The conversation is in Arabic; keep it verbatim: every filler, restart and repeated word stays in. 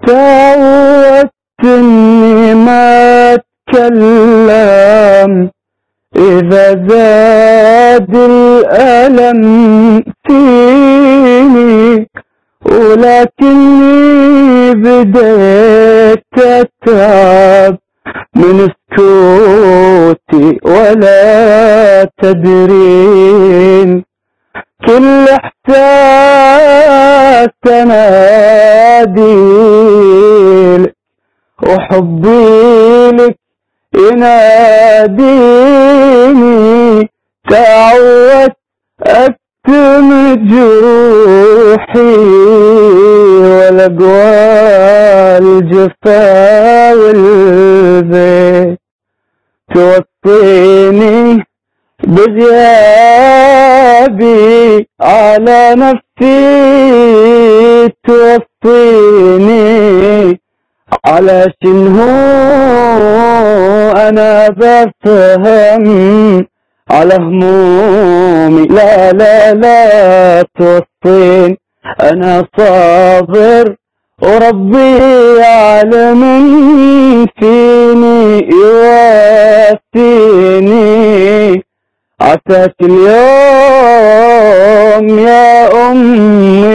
تعودت إني ما أتكلم إذا زاد الألم فيني، ولكني بديت أتعب من سكوتي ولا تدرين. كل إحساس أناديلك وحبي لك يناديني، تعودت أكتم جروحي والأقوال الجفا والبيت توصيني بغيابي على نفسي، توصيني على شنو أنا بفهم على همومي. لا لا لا توصين، أنا صابر وربي يعلم فيني يواسيني. عساك اليوم يا أمي